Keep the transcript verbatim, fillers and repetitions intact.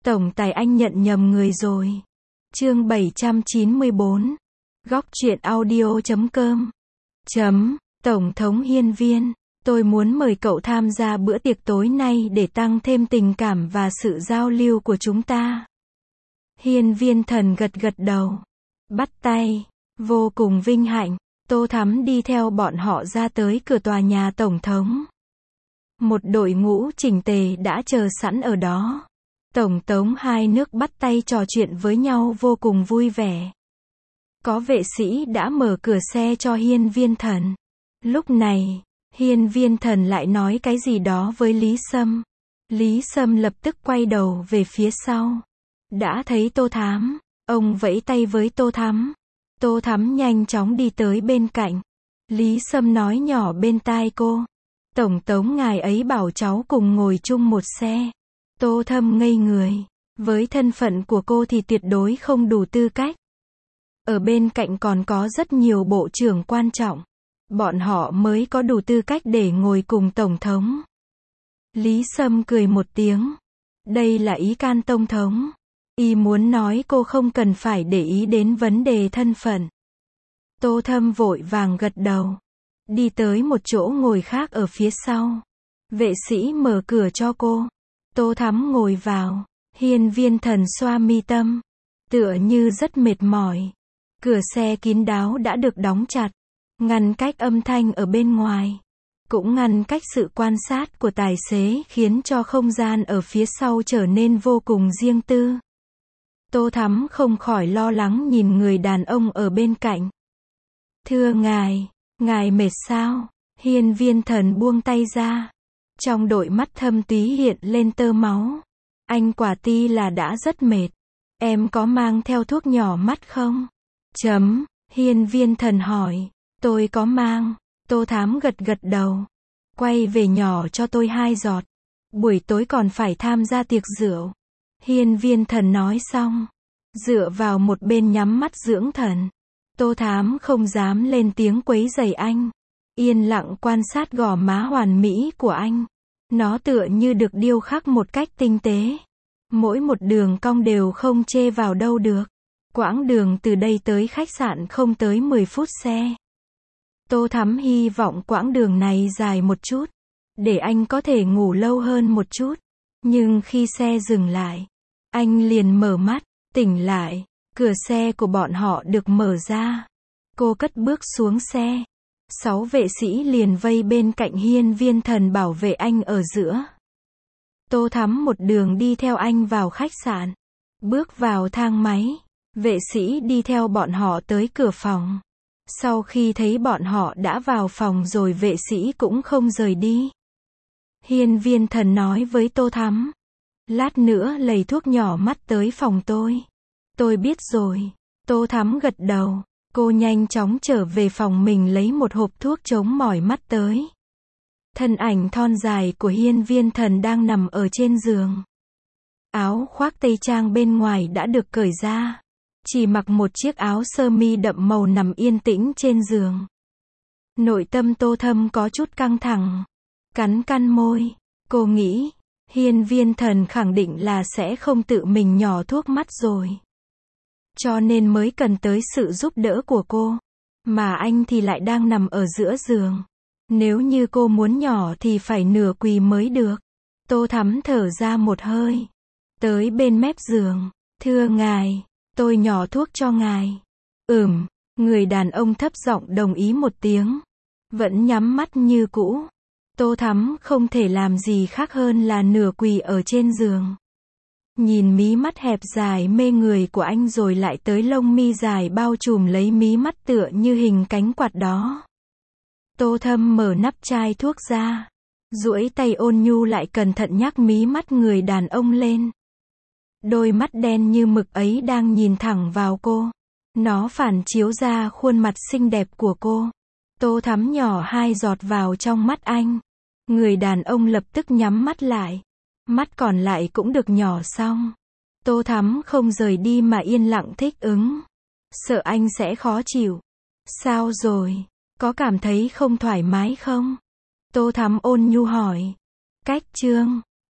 Tổng tài anh nhận nhầm người rồi. Chương bảy trăm chín mươi bốn. Góc truyện audio chấm com. Chấm. Tổng thống Hiên Viên, tôi muốn mời cậu tham gia bữa tiệc tối nay để tăng thêm tình cảm và sự giao lưu của chúng ta. Hiên Viên Thần gật gật đầu. Bắt tay. Vô cùng vinh hạnh. Tô Thắm đi theo bọn họ ra tới cửa tòa nhà Tổng thống. Một đội ngũ chỉnh tề đã chờ sẵn ở đó. Tổng thống hai nước bắt tay trò chuyện với nhau vô cùng vui vẻ. Có vệ sĩ đã mở cửa xe cho Hiên Viên Thần. Lúc này, Hiên Viên Thần lại nói cái gì đó với Lý Sâm. Lý Sâm lập tức quay đầu về phía sau. Đã thấy Tô Thắm, ông vẫy tay với Tô Thắm. Tô Thắm nhanh chóng đi tới bên cạnh. Lý Sâm nói nhỏ bên tai cô. Tổng thống ngài ấy bảo cháu cùng ngồi chung một xe. Tô Thâm ngây người. Với thân phận của cô thì tuyệt đối không đủ tư cách. Ở bên cạnh còn có rất nhiều bộ trưởng quan trọng. Bọn họ mới có đủ tư cách để ngồi cùng Tổng thống. Lý Sâm cười một tiếng. Đây là ý can Tổng thống. Y muốn nói cô không cần phải để ý đến vấn đề thân phận. Tô Thâm vội vàng gật đầu. Đi tới một chỗ ngồi khác ở phía sau. Vệ sĩ mở cửa cho cô. Tô Thắm ngồi vào. Hiên Viên Thần xoa mi tâm. Tựa như rất mệt mỏi. Cửa xe kín đáo đã được đóng chặt. Ngăn cách âm thanh ở bên ngoài. Cũng ngăn cách sự quan sát của tài xế khiến cho không gian ở phía sau trở nên vô cùng riêng tư. Tô Thắm không khỏi lo lắng nhìn người đàn ông ở bên cạnh. Thưa ngài, ngài mệt sao? Hiên Viên Thần buông tay ra. Trong đôi mắt thâm túy hiện lên tơ máu. Anh quả ti là đã rất mệt. Em có mang theo thuốc nhỏ mắt không? Chấm. Hiên Viên Thần hỏi. Tôi có mang. Tô Thắm gật gật đầu. Quay về nhỏ cho tôi hai giọt. Buổi tối còn phải tham gia tiệc rượu. Hiên Viên Thần nói xong. Dựa vào một bên nhắm mắt dưỡng thần. Tô Thắm không dám lên tiếng quấy rầy anh. Yên lặng quan sát gò má hoàn mỹ của anh. Nó tựa như được điêu khắc một cách tinh tế. Mỗi một đường cong đều không chê vào đâu được. Quãng đường từ đây tới khách sạn không tới mười phút xe. Tô Thắm hy vọng quãng đường này dài một chút. Để anh có thể ngủ lâu hơn một chút. Nhưng khi xe dừng lại, anh liền mở mắt, tỉnh lại. Cửa xe của bọn họ được mở ra. Cô cất bước xuống xe. Sáu vệ sĩ liền vây bên cạnh Hiên Viên Thần bảo vệ anh ở giữa. Tô Thắm một đường đi theo anh vào khách sạn. Bước vào thang máy. Vệ sĩ đi theo bọn họ tới cửa phòng. Sau khi thấy bọn họ đã vào phòng rồi vệ sĩ cũng không rời đi. Hiên Viên Thần nói với Tô Thắm. Lát nữa lấy thuốc nhỏ mắt tới phòng tôi. Tôi biết rồi. Tô Thắm gật đầu. Cô nhanh chóng trở về phòng mình lấy một hộp thuốc chống mỏi mắt tới. Thân ảnh thon dài của Hiên Viên Thần đang nằm ở trên giường. Áo khoác tây trang bên ngoài đã được cởi ra. Chỉ mặc một chiếc áo sơ mi đậm màu nằm yên tĩnh trên giường. Nội tâm Tô Thâm có chút căng thẳng. Cắn cắn môi. Cô nghĩ, Hiên Viên Thần khẳng định là sẽ không tự mình nhỏ thuốc mắt rồi. Cho nên mới cần tới sự giúp đỡ của cô. Mà anh thì lại đang nằm ở giữa giường. Nếu như cô muốn nhỏ thì phải nửa quỳ mới được. Tô Thắm thở ra một hơi. Tới bên mép giường. Thưa ngài, tôi nhỏ thuốc cho ngài. Ừm, người đàn ông thấp giọng đồng ý một tiếng. Vẫn nhắm mắt như cũ. Tô Thắm không thể làm gì khác hơn là nửa quỳ ở trên giường. Nhìn mí mắt hẹp dài mê người của anh rồi lại tới lông mi dài bao trùm lấy mí mắt tựa như hình cánh quạt đó. Tô Thâm mở nắp chai thuốc ra. Duỗi tay ôn nhu lại cẩn thận nhắc mí mắt người đàn ông lên. Đôi mắt đen như mực ấy đang nhìn thẳng vào cô. Nó phản chiếu ra khuôn mặt xinh đẹp của cô. Tô Thắm nhỏ hai giọt vào trong mắt anh. Người đàn ông lập tức nhắm mắt lại. Mắt còn lại cũng được nhỏ xong. Tô Thắm không rời đi mà yên lặng thích ứng. Sợ anh sẽ khó chịu. Sao rồi? Có cảm thấy không thoải mái không? Tô Thắm ôn nhu hỏi. Cách chương.